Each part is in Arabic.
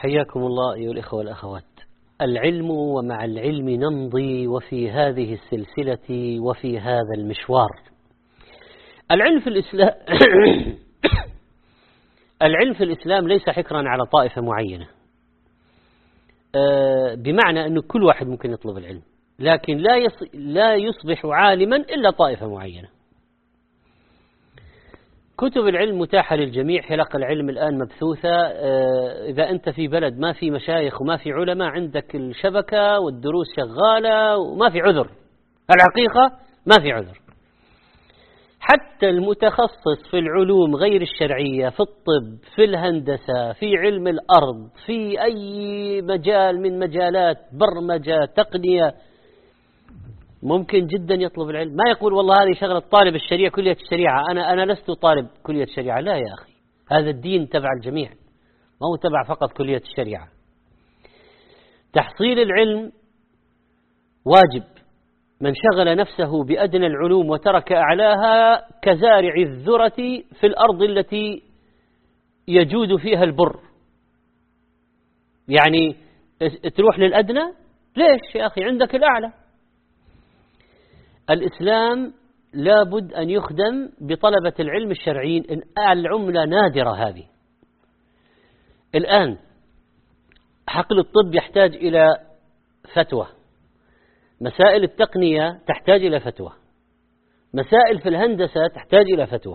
حياكم الله أيها الإخوة والأخوات. العلم ومع العلم نمضي، وفي هذه السلسلة وفي هذا المشوار. العلم في الإسلام العلم في الإسلام ليس حكرا على طائفة معينة، بمعنى أن كل واحد ممكن يطلب العلم، لكن لا يصبح عالما إلا طائفة معينة. كتب العلم متاحة للجميع، حلق العلم الآن مبثوثة. إذا أنت في بلد ما في مشايخ وما في علماء، عندك الشبكة والدروس شغالة وما في عذر. الحقيقة ما في عذر. حتى المتخصص في العلوم غير الشرعية، في الطب، في الهندسة، في علم الأرض، في أي مجال من مجالات برمجة تقنية، ممكن جدا يطلب العلم. ما يقول والله هذه شغلة طالب الشريعة كلية الشريعة، أنا لست طالب كلية الشريعة. لا يا أخي، هذا الدين تبع الجميع، ما هو تبع فقط كلية الشريعة. تحصيل العلم واجب. من شغل نفسه بأدنى العلوم وترك أعلاها كزارع الذرة في الأرض التي يجود فيها البر. يعني تروح للأدنى ليش يا أخي؟ عندك الأعلى. الإسلام لابد أن يخدم بطلبة العلم الشرعيين. العملة نادرة هذه. الآن حقل الطب يحتاج إلى فتوى، مسائل التقنية تحتاج إلى فتوى، مسائل في الهندسة تحتاج إلى فتوى،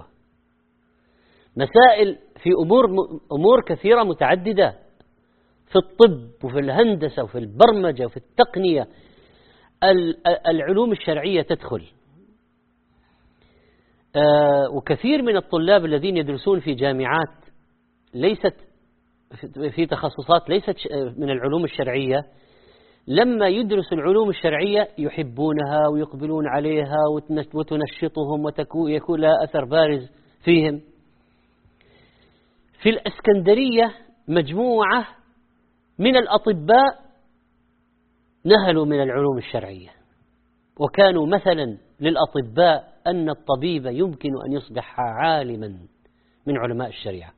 مسائل في أمور كثيرة متعددة في الطب وفي الهندسة وفي البرمجة وفي التقنية. العلوم الشرعية تدخل. وكثير من الطلاب الذين يدرسون في جامعات ليست في تخصصات ليست من العلوم الشرعية، لما يدرسوا العلوم الشرعية يحبونها ويقبلون عليها وتنشطهم ويكون لها أثر بارز فيهم. في الإسكندرية مجموعة من الأطباء نهلوا من العلوم الشرعية، وكانوا مثلا للأطباء أن الطبيب يمكن أن يصبح عالما من علماء الشريعة.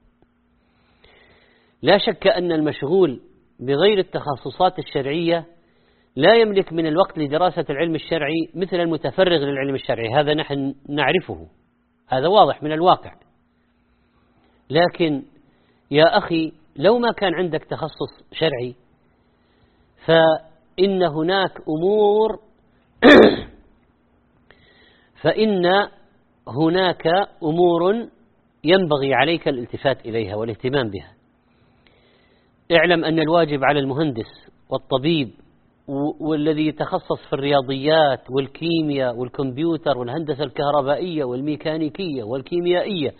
لا شك أن المشغول بغير التخصصات الشرعية لا يملك من الوقت لدراسة العلم الشرعي مثل المتفرغ للعلم الشرعي. هذا نحن نعرفه، هذا واضح من الواقع. لكن يا أخي، لو ما كان عندك تخصص شرعي فإن هناك أمور ينبغي عليك الالتفات إليها والاهتمام بها. اعلم أن الواجب على المهندس والطبيب والذي يتخصص في الرياضيات والكيمياء والكمبيوتر والهندسة الكهربائية والميكانيكية والكيميائية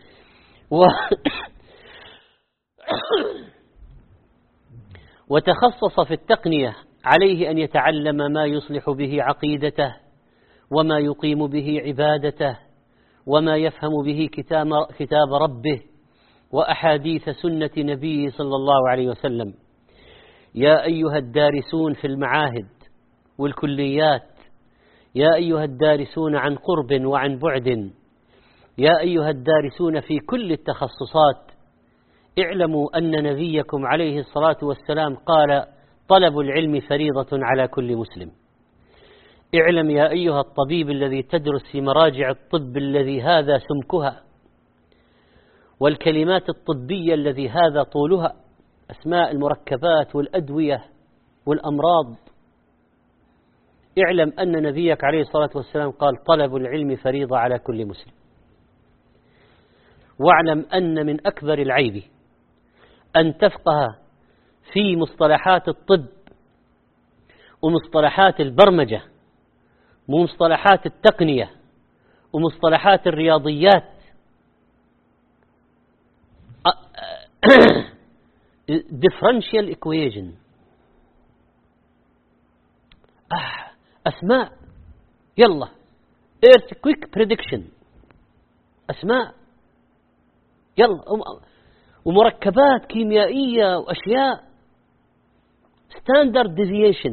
وتخصص في التقنية، عليه أن يتعلم ما يصلح به عقيدته، وما يقيم به عبادته، وما يفهم به كتاب ربه وأحاديث سنة نبيه صلى الله عليه وسلم. يا أيها الدارسون في المعاهد والكليات، يا أيها الدارسون عن قرب وعن بعد، يا أيها الدارسون في كل التخصصات، اعلموا أن نبيكم عليه الصلاة والسلام قال: طلب العلم فريضة على كل مسلم. اعلم يا أيها الطبيب الذي تدرس في مراجع الطب الذي هذا سمكها، والكلمات الطبية الذي هذا طولها، أسماء المركبات والأدوية والأمراض. اعلم أن نبيك عليه الصلاة والسلام قال: طلب العلم فريضة على كل مسلم. واعلم أن من أكبر العيب أن تفقه في مصطلحات الطب ومصطلحات البرمجة ومصطلحات التقنية ومصطلحات الرياضيات differential equation، أسماء، يلا earthquake prediction، أسماء، يلا، ومركبات كيميائية وأشياء standard deviation.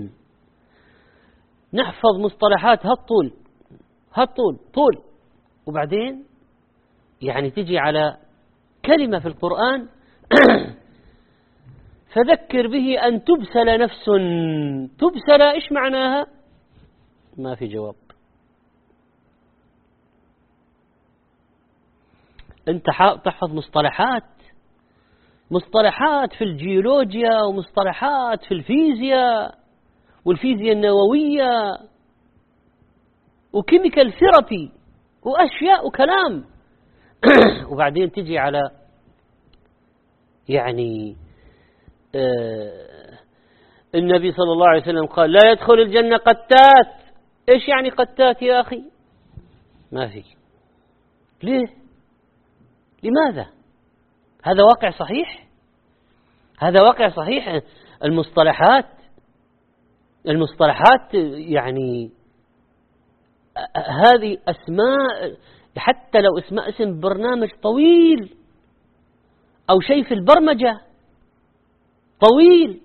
نحفظ مصطلحات هالطول طول، وبعدين يعني تجي على كلمة في القرآن فذكر به أن تبسل نفس. تبسل إيش معناها؟ ما في جواب. أنت تحفظ مصطلحات في الجيولوجيا، ومصطلحات في الفيزياء والفيزياء النووية وكيميكال ثيرابي وأشياء وكلام وبعدين تجي على يعني النبي صلى الله عليه وسلم قال لا يدخل الجنة قتات. إيش يعني قتات يا أخي؟ ما في. ليه؟ لماذا؟ هذا واقع صحيح؟ هذا واقع صحيح. المصطلحات يعني هذه أسماء، حتى لو اسم برنامج طويل أو شيء في البرمجة طويل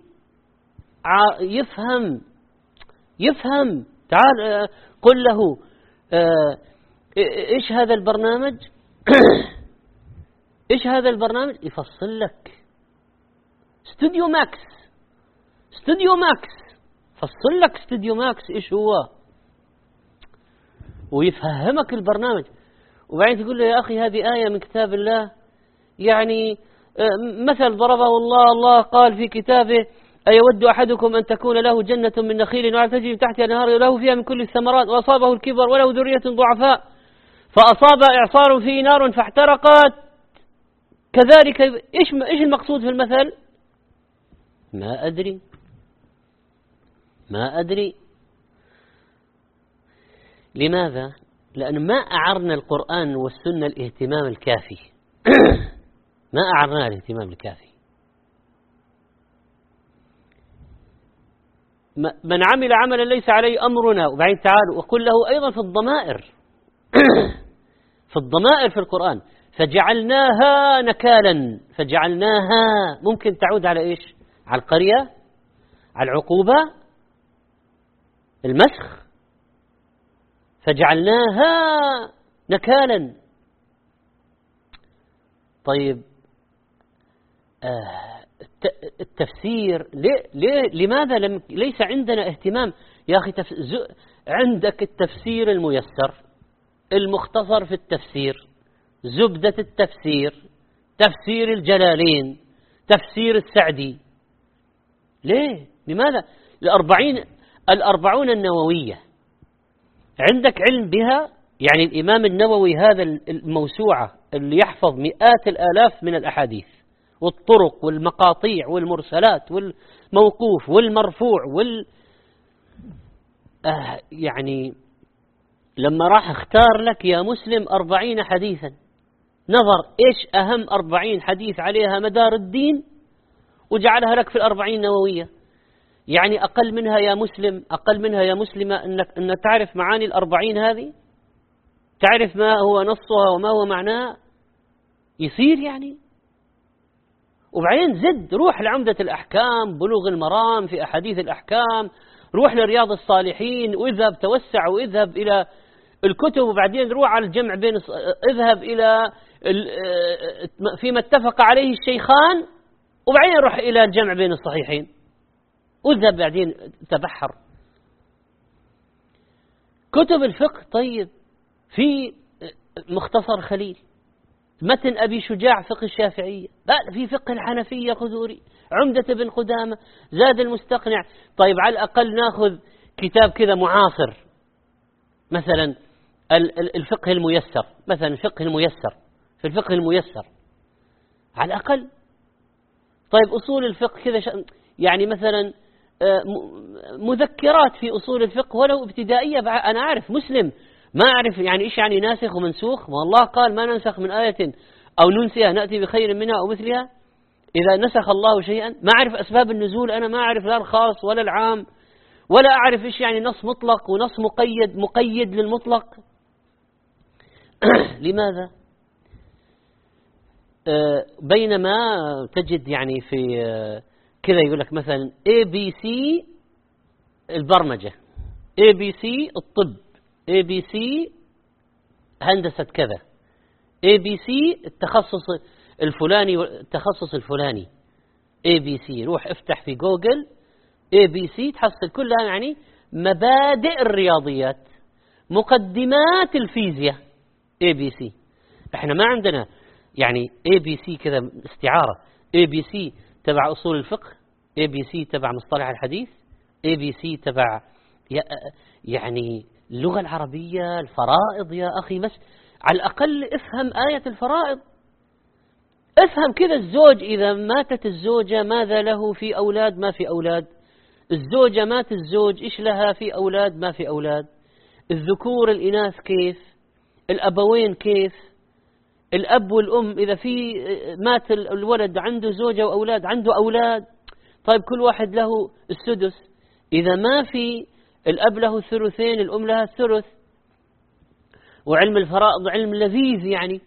يفهم. تعال قل له إيش هذا البرنامج إيش هذا البرنامج، يفصل لك. استوديو ماكس فصل لك استوديو ماكس إيش هو، ويفهمك البرنامج. وبعدين تقول له يا أخي هذه آية من كتاب الله، يعني مثل ضربه الله قال في كتابه أيود أحدكم أن تكون له جنة من نخيل وعنب تجري من تحتها الأنهار له فيها من كل الثمرات وأصابه الكبر وله ذرية ضعفاء فأصاب إعصار فيه نار فاحترقت كذلك. إيش المقصود في المثل؟ ما أدري. لماذا؟ لأن ما أعرنا القرآن والسنة الاهتمام الكافي. ما أعرنا الاهتمام الكافي. من عمل عملا ليس عليه أمرنا. وبعدين تعالوا وقل له أيضا في الضمائر في القرآن فجعلناها نكالا. فجعلناها ممكن تعود على إيش؟ على القرية، على العقوبة، المسخ. فجعلناها نكالا. طيب التفسير لماذا ليس عندنا اهتمام يا أخي؟ عندك التفسير الميسر، المختصر في التفسير، زبدة التفسير، تفسير الجلالين، تفسير السعدي. ليه؟ لماذا؟ الأربعون النووية عندك علم بها؟ يعني الإمام النووي هذا الموسوعة اللي يحفظ مئات الآلاف من الأحاديث والطرق والمقاطيع والمرسلات والموقوف والمرفوع يعني لما راح اختار لك يا مسلم 40 حديثا، نظر إيش أهم 40 حديث عليها مدار الدين وجعلها لك في 40 نووية. يعني أقل منها يا مسلمة أنك تعرف معاني 40 هذه، تعرف ما هو نصها وما هو معناه، يصير يعني. وبعدين زد، روح لعمدة الأحكام، بلوغ المرام في أحاديث الأحكام، روح لرياض الصالحين، واذهب توسع واذهب إلى الكتب، وبعدين روح على الجمع بين اذهب إلى فيما اتفق عليه الشيخان، وبعدين روح إلى الجمع بين الصحيحين، واذهب بعدين تبحر. كتب الفقه طيب، في مختصر خليل، متن أبي شجاع فقه الشافعية، في فقه الحنفية خذوري، عمدة بن قدامة، زاد المستقنع. طيب على الأقل ناخذ كتاب كذا معاصر، مثلا الفقه الميسر، مثلا الفقه الميسر، في الفقه الميسر على الأقل. طيب أصول الفقه كذا يعني مثلا مذكرات في أصول الفقه ولو ابتدائية. أنا أعرف مسلم ما أعرف يعني إيش يعني ناسخ ومنسوخ، والله قال ما ننسخ من آية أو ننسيها نأتي بخير منها أو مثلها. إذا نسخ الله شيئا ما أعرف أسباب النزول، أنا ما أعرف لا الخاص ولا العام، ولا أعرف إيش يعني نص مطلق ونص مقيد للمطلق. لماذا؟ بينما تجد يعني في كذا يقول لك مثلا ABC البرمجة، ABC الطب، ABC هندسة كذا، ABC التخصص الفلاني، ABC، روح افتح في جوجل ABC تحصل كلها يعني مبادئ الرياضيات، مقدمات الفيزياء ABC. احنا ما عندنا يعني ABC كذا استعارة، ABC تبع أصول الفقه، ABC تبع مصطلح الحديث، ABC تبع يعني اللغة العربية، الفرائض. يا أخي بس على الأقل افهم آية الفرائض، افهم كذا الزوج إذا ماتت الزوجة ماذا له في أولاد ما في أولاد، الزوجة مات الزوج إيش لها في أولاد ما في أولاد، الذكور الإناث كيف، الأبوين كيف، الأب والأم إذا في مات الولد عنده زوجة وأولاد عنده أولاد، طيب كل واحد له السدس، إذا ما في الأب له الثلثين الأم لها الثلث. وعلم الفرائض علم لذيذ يعني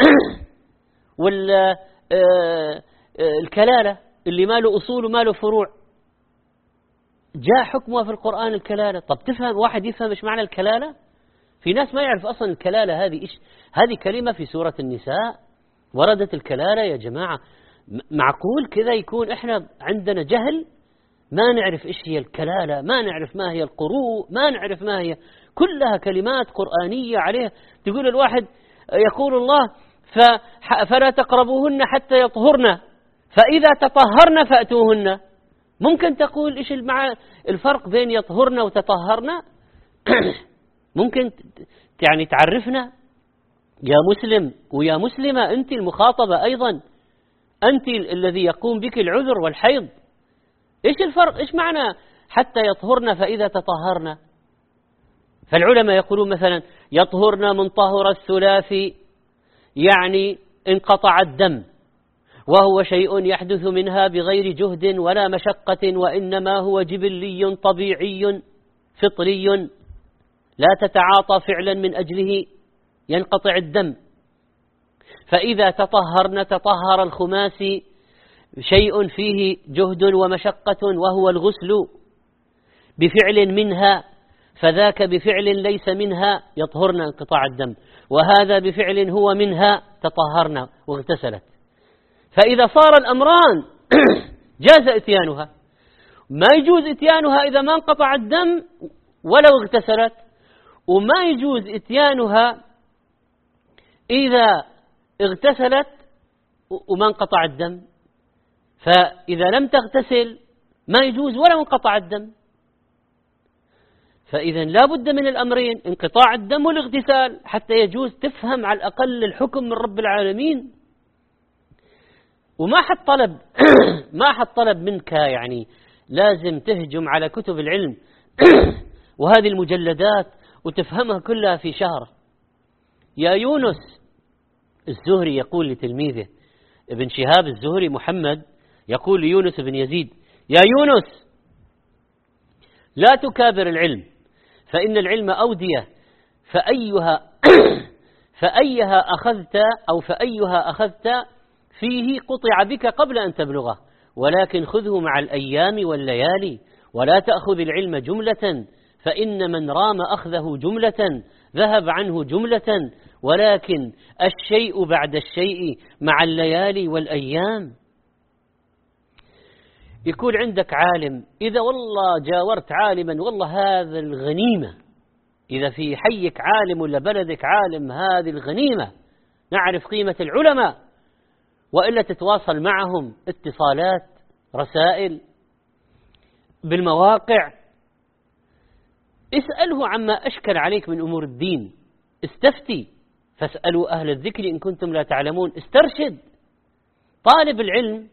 والكلالة اللي ما له أصول وما له فروع جاء حكمها في القرآن الكلالة. طب تفهم واحد يفهم إيش معنى الكلالة؟ في ناس ما يعرف أصلا الكلالة هذه إيش. هذه كلمة في سورة النساء وردت الكلالة يا جماعة. معقول كذا يكون إحنا عندنا جهل ما نعرف إيش هي الكلالة، ما نعرف ما هي القروء، ما نعرف ما هي، كلها كلمات قرآنية عليها. تقول الواحد يقول الله فلا تقربوهن حتى يطهرن فإذا تطهرن فأتوهن. ممكن تقول إيش الفرق بين يطهرن وتطهرن؟ ممكن يعني تعرفنا يا مسلم ويا مسلمة، أنت المخاطبة أيضا، أنت الذي يقوم بك العذر والحيض. إيش الفرق؟ إيش معنى حتى يطهرن فإذا تطهرن؟ فالعلماء يقولون مثلا يطهرن من طهر الثلاثي، يعني انقطع الدم، وهو شيء يحدث منها بغير جهد ولا مشقة، وإنما هو جبلي طبيعي فطري لا تتعاطى فعلا من أجله ينقطع الدم. فإذا تطهرن تطهر الخماسي، شيء فيه جهد ومشقة وهو الغسل بفعل منها، فذاك بفعل ليس منها يطهرن انقطاع الدم، وهذا بفعل هو منها تطهرن واغتسلت. فإذا صار الأمران جاز اتيانها، ما يجوز اتيانها إذا ما انقطع الدم ولو اغتسلت، وما يجوز اتيانها إذا اغتسلت وما انقطع الدم. فإذا لم تغتسل ما يجوز ولو انقطع الدم. فإذا لا بد من الأمرين، انقطاع الدم والاغتسال، حتى يجوز تفهم على الأقل الحكم من رب العالمين. وما حد طلب ما حد طلب منك يعني لازم تهجم على كتب العلم وهذه المجلدات وتفهمها كلها في شهر. يا يونس، الزهري يقول لتلميذه ابن شهاب الزهري محمد يقول ليونس بن يزيد: يا يونس، لا تكابر العلم، فإن العلم أودية، فأيها أخذت فيه قطع بك قبل أن تبلغه، ولكن خذه مع الأيام والليالي، ولا تأخذ العلم جملة، فإن من رام أخذه جملة ذهب عنه جملة، ولكن الشيء بعد الشيء مع الليالي والأيام. يكون عندك عالم، إذا والله جاورت عالما والله هذا الغنيمة، إذا في حيك عالم ولا بلدك عالم هذه الغنيمة، نعرف قيمة العلماء، وإلا تتواصل معهم اتصالات رسائل بالمواقع، اسأله عما أشكل عليك من أمور الدين، استفتي، فاسألوا أهل الذكر إن كنتم لا تعلمون، استرشد. طالب العلم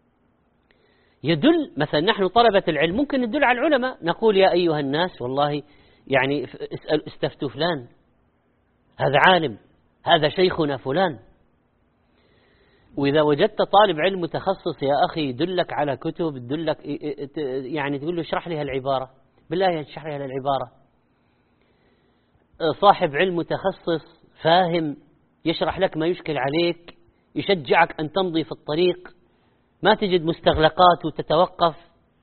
يدل، مثلا نحن طلبة العلم ممكن ندل على العلماء، نقول يا أيها الناس والله يعني استفتوا فلان، هذا عالم، هذا شيخنا فلان. وإذا وجدت طالب علم متخصص يا أخي يدلك على كتب، يدلك يعني تقول له اشرح لي هالعبارة، بالله اشرح لي هالعبارة. صاحب علم متخصص فاهم يشرح لك ما يشكل عليك، يشجعك أن تمضي في الطريق، ما تجد مستغلقات وتتوقف.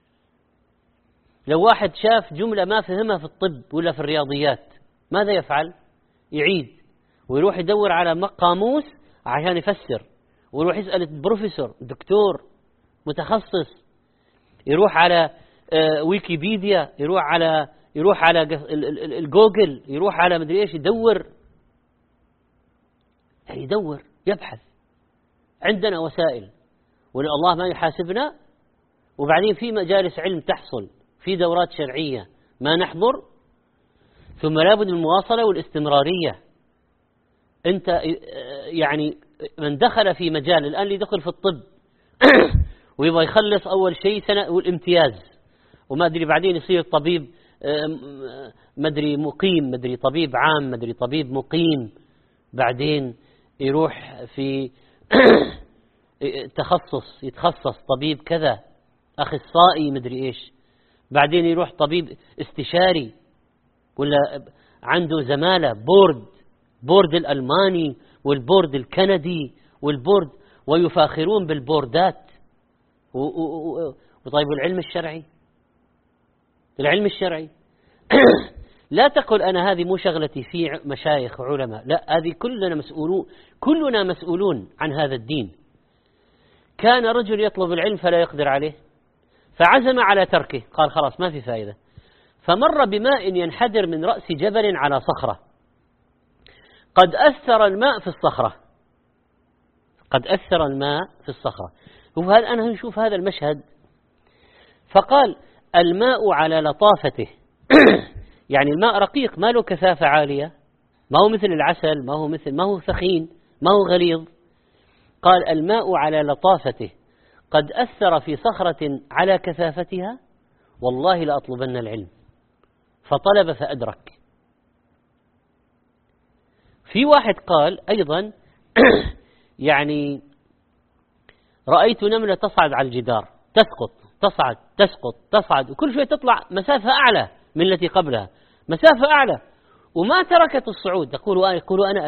لو واحد شاف جملة ما فهمها في الطب ولا في الرياضيات ماذا يفعل؟ يعيد ويروح يدور على قاموس عشان يفسر، ويروح يسأل البروفيسور الدكتور متخصص، يروح على ويكيبيديا، يروح على الجوجل، يروح على مدري ايش، يدور، يعني يدور يبحث. عندنا وسائل، والله ما يحاسبنا. وبعدين في مجالس علم تحصل، في دورات شرعية ما نحضر. ثم لابد من المواصلة والاستمرارية. أنت يعني من دخل في مجال الآن، اللي يدخل في الطب ويبغى يخلص أول شيء سنة والامتياز، وما أدري بعدين يصير طبيب، ما أدري مقيم، ما أدري طبيب عام، ما أدري طبيب مقيم، بعدين يروح في تخصص، يتخصص طبيب كذا، أخصائي ما أدري إيش، بعدين يروح طبيب استشاري، ولا عنده زمالة بورد الألماني والبورد الكندي والبورد، ويفاخرون بالبوردات. وطيب العلم الشرعي لا تقل أنا هذه مو شغلتي، في مشايخ وعلماء، لا، هذه كلنا مسؤولون عن هذا الدين. كان رجل يطلب العلم فلا يقدر عليه، فعزم على تركه، قال خلاص ما في فائدة. فمر بماء ينحدر من رأس جبل على صخرة، قد أثر الماء في الصخرة. أنا نشوف هذا المشهد، فقال الماء على لطافته يعني الماء رقيق، ما له كثافة عالية، ما هو مثل العسل، ما هو ثخين، ما هو غليظ. قال الماء على لطافته قد أثر في صخرة على كثافتها، والله لأطلبن العلم. فطلب فأدرك. في واحد قال أيضا يعني رأيت نملة تصعد على الجدار، تصعد، وكل شوية تطلع مسافة أعلى من التي قبلها، مسافة أعلى، وما تركت الصعود. يقول أنا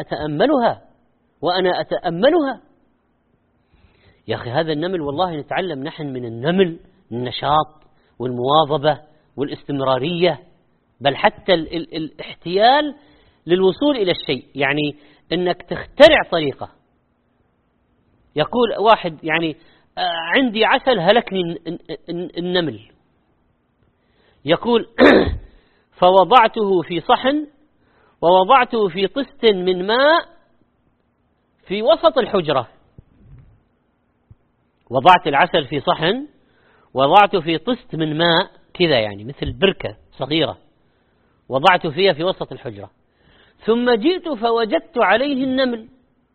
أتأملها. يا أخي هذا النمل، والله نتعلم نحن من النمل النشاط والمواظبة والاستمرارية، بل حتى الاحتيال للوصول إلى الشيء، يعني أنك تخترع طريقة. يقول واحد يعني عندي عسل هلكني النمل، يقول فوضعته في صحن ووضعته في طست من ماء في وسط الحجرة. وضعت العسل في صحن، وضعته في طست من ماء كذا، يعني مثل بركة صغيرة، وضعته فيها في وسط الحجرة، ثم جئت فوجدت عليه النمل.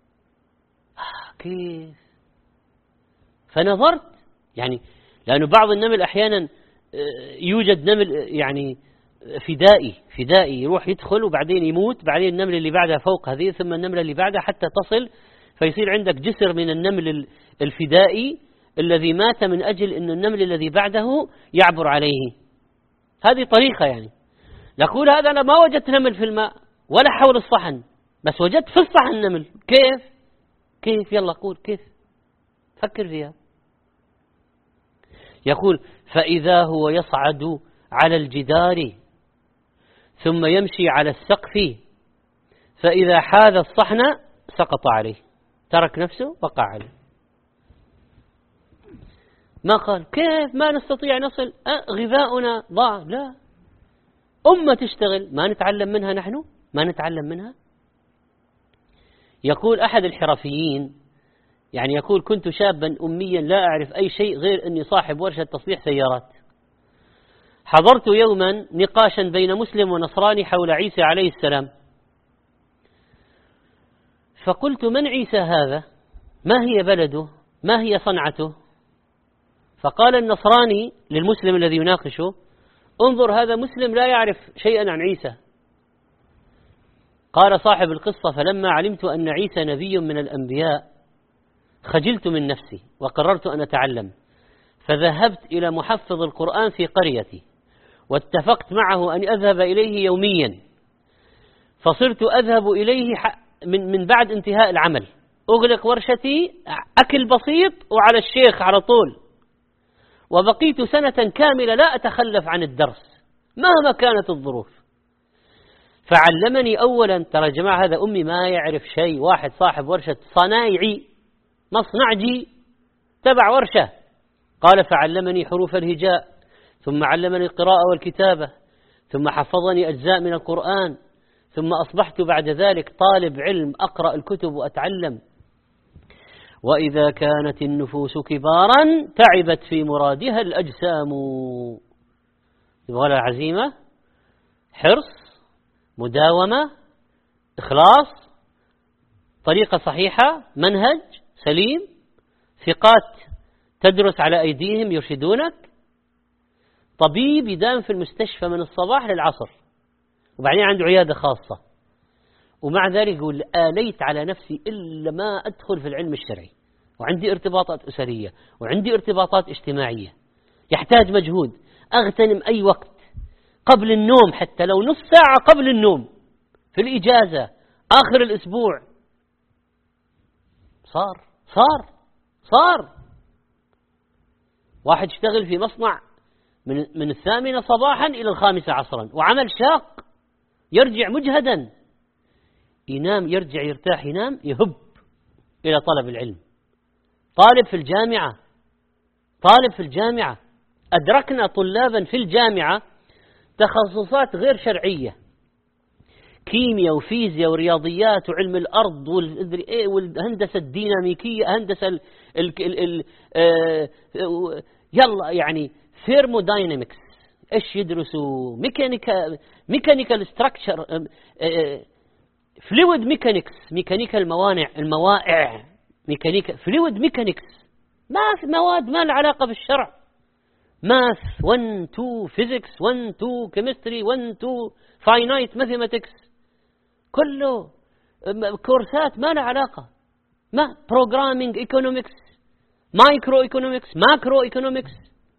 كيف؟ فنظرت، يعني لأنه بعض النمل أحيانا يوجد نمل يعني فدائي يروح يدخل وبعدين يموت، بعدين النمل اللي بعدها فوق هذه، ثم النملة اللي بعدها، حتى تصل فيصير عندك جسر من النمل الفدائي الذي مات من أجل أن النمل الذي بعده يعبر عليه. هذه طريقة يعني. نقول هذا أنا ما وجدت نمل في الماء ولا حول الصحن، بس وجدت في الصحن نمل. كيف؟ يلا قول كيف، فكر فيها. يقول فإذا هو يصعد على الجدار ثم يمشي على السقف، فإذا حاذ الصحن سقط عليه، ترك نفسه وقع عليه. ما قال كيف ما نستطيع نصل، غذاؤنا ضاع، لا، أمة تشتغل، ما نتعلم منها نحن، ما نتعلم منها. يقول أحد الحرفيين، يعني يقول كنت شابا أميا لا أعرف أي شيء غير أني صاحب ورشة تصليح سيارات. حضرت يوما نقاشا بين مسلم ونصراني حول عيسى عليه السلام، فقلت من عيسى هذا؟ ما هي بلده؟ ما هي صنعته؟ فقال النصراني للمسلم الذي يناقشه انظر هذا مسلم لا يعرف شيئا عن عيسى. قال صاحب القصة فلما علمت أن عيسى نبي من الأنبياء خجلت من نفسي وقررت أن أتعلم، فذهبت إلى محفظ القرآن في قريتي واتفقت معه أن أذهب إليه يوميا، فصرت أذهب إليه من بعد انتهاء العمل، أغلق ورشتي، أكل بسيط وعلى الشيخ على طول، وبقيت سنة كاملة لا أتخلف عن الدرس مهما كانت الظروف. فعلمني أولا، ترى يا جماعة هذا أمي ما يعرف شيء، واحد صاحب ورشة صنايعي مصنعجي تبع ورشة، قال فعلمني حروف الهجاء، ثم علمني القراءة والكتابة، ثم حفظني أجزاء من القرآن، ثم أصبحت بعد ذلك طالب علم أقرأ الكتب وأتعلم. وإذا كانت النفوس كبارا تعبت في مرادها الأجسام. يبغى لها عزيمة، حرص، مداومة، إخلاص، طريقة صحيحة، منهج سليم، ثقات تدرس على أيديهم يرشدونك، طبيب يدام في المستشفى من الصباح للعصر وبعدين عنده عيادة خاصة، ومع ذلك يقول آليت على نفسي إلا ما أدخل في العلم الشرعي، وعندي ارتباطات أسرية وعندي ارتباطات اجتماعية، يحتاج مجهود، أغتنم أي وقت قبل النوم، حتى لو نص ساعة قبل النوم، في الإجازة، آخر الأسبوع. صار واحد اشتغل في مصنع من 8 صباحا إلى 5 عصرا، وعمل شاق، يرجع مجهدا، ينام، يرجع يرتاح، ينام، يهب إلى طلب العلم. طالب في الجامعة أدركنا طلابا في الجامعة تخصصات غير شرعية، كيمياء وفيزياء ورياضيات وعلم الأرض والهندسة الديناميكية، هندسة يلا يعني ثيرموداينامكس، إيش يدرسوا؟ ميكانيكال ستراكشر، فلويد ميكانيكس، ميكانيكا الموائع، ميكانيكا فلويد ميكانيكس، ما في مواد ما لها علاقة بالشرع، ماث 1 2 فيزيكس 1 2 كيمستري 1 2 فاينايت ماثيماتكس، كله كورسات ما لها علاقة، ما بروجرامينج ايكونومكس، مايكرو ايكونومكس، ماكرو ايكونومكس.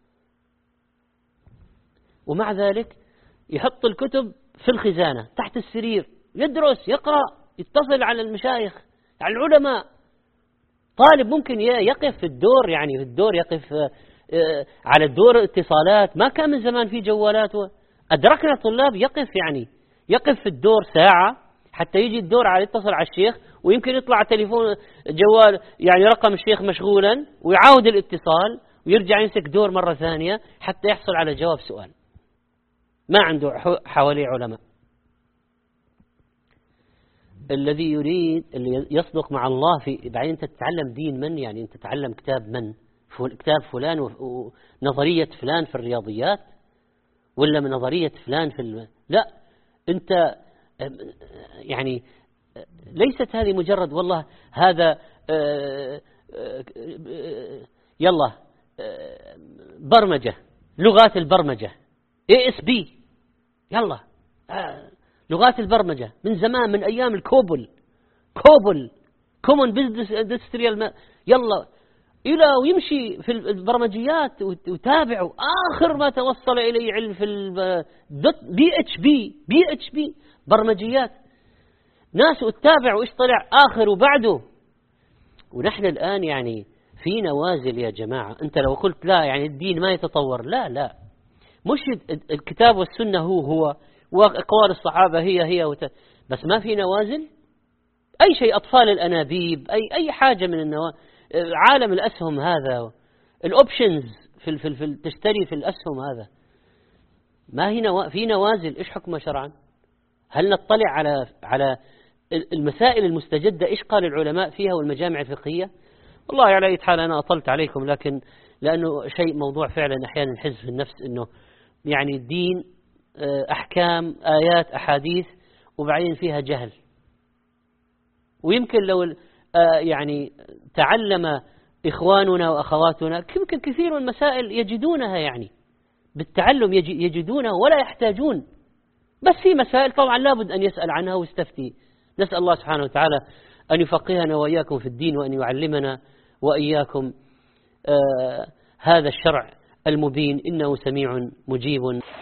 ومع ذلك يحط الكتب في الخزانة تحت السرير، يدرس، يقرأ، يتصل على المشايخ، على العلماء. طالب ممكن يقف في الدور، يعني في الدور يقف على الدور اتصالات، ما كان من زمان في جوالات. أدركنا طلاب يقف في الدور ساعة حتى يجي الدور على يتصل على الشيخ، ويمكن يطلع تليفون جوال يعني رقم الشيخ مشغولا، ويعاود الاتصال ويرجع يمسك دور مرة ثانية حتى يحصل على جواب سؤال. ما عنده حواليه علماء. الذي يريد اللي يصدق مع الله في بعدين أنت تتعلم دين من، يعني أنت تتعلم كتاب من، كتاب فلان ونظرية فلان في الرياضيات، ولا من نظرية فلان في لا، أنت يعني ليست هذه مجرد والله هذا يلا برمجة، لغات البرمجة ASB، يلا لغات البرمجة من زمان، من أيام الكوبل Common Business Industrial، يلا إلى ويمشي في البرمجيات وتابعوا آخر ما توصل إليه علم في PHP برمجيات، ناس وتتابع وإيش طلع آخر وبعده. ونحن الآن يعني في نوازل يا جماعة. أنت لو قلت لا يعني الدين ما يتطور، لا مش الكتاب والسنة هو وأقوال الصحابة هي بس ما في نوازل. أي شيء، أطفال الأنابيب، أي حاجة من عالم الأسهم هذا، الأوبشنز في تشتري في الأسهم هذا، ما هي في نوازل. إيش حكمه شرعا؟ هل نطلع على المسائل المستجدة إيش قال العلماء فيها والمجامع الفقهية؟ والله على أي حال أنا أطلت عليكم، لكن لأنه شيء موضوع فعلا أحيانا يحز في النفس، إنه يعني الدين أحكام، آيات، أحاديث، وبعدين فيها جهل. ويمكن لو يعني تعلم إخواننا وأخواتنا يمكن كثير من المسائل يجدونها، يعني بالتعلم يجدونها ولا يحتاجون. بس في مسائل طبعا لابد أن يسأل عنها ويستفتي. نسأل الله سبحانه وتعالى أن يفقهنا وإياكم في الدين، وأن يعلمنا وإياكم هذا الشرع المبين، إنه سميع مجيب.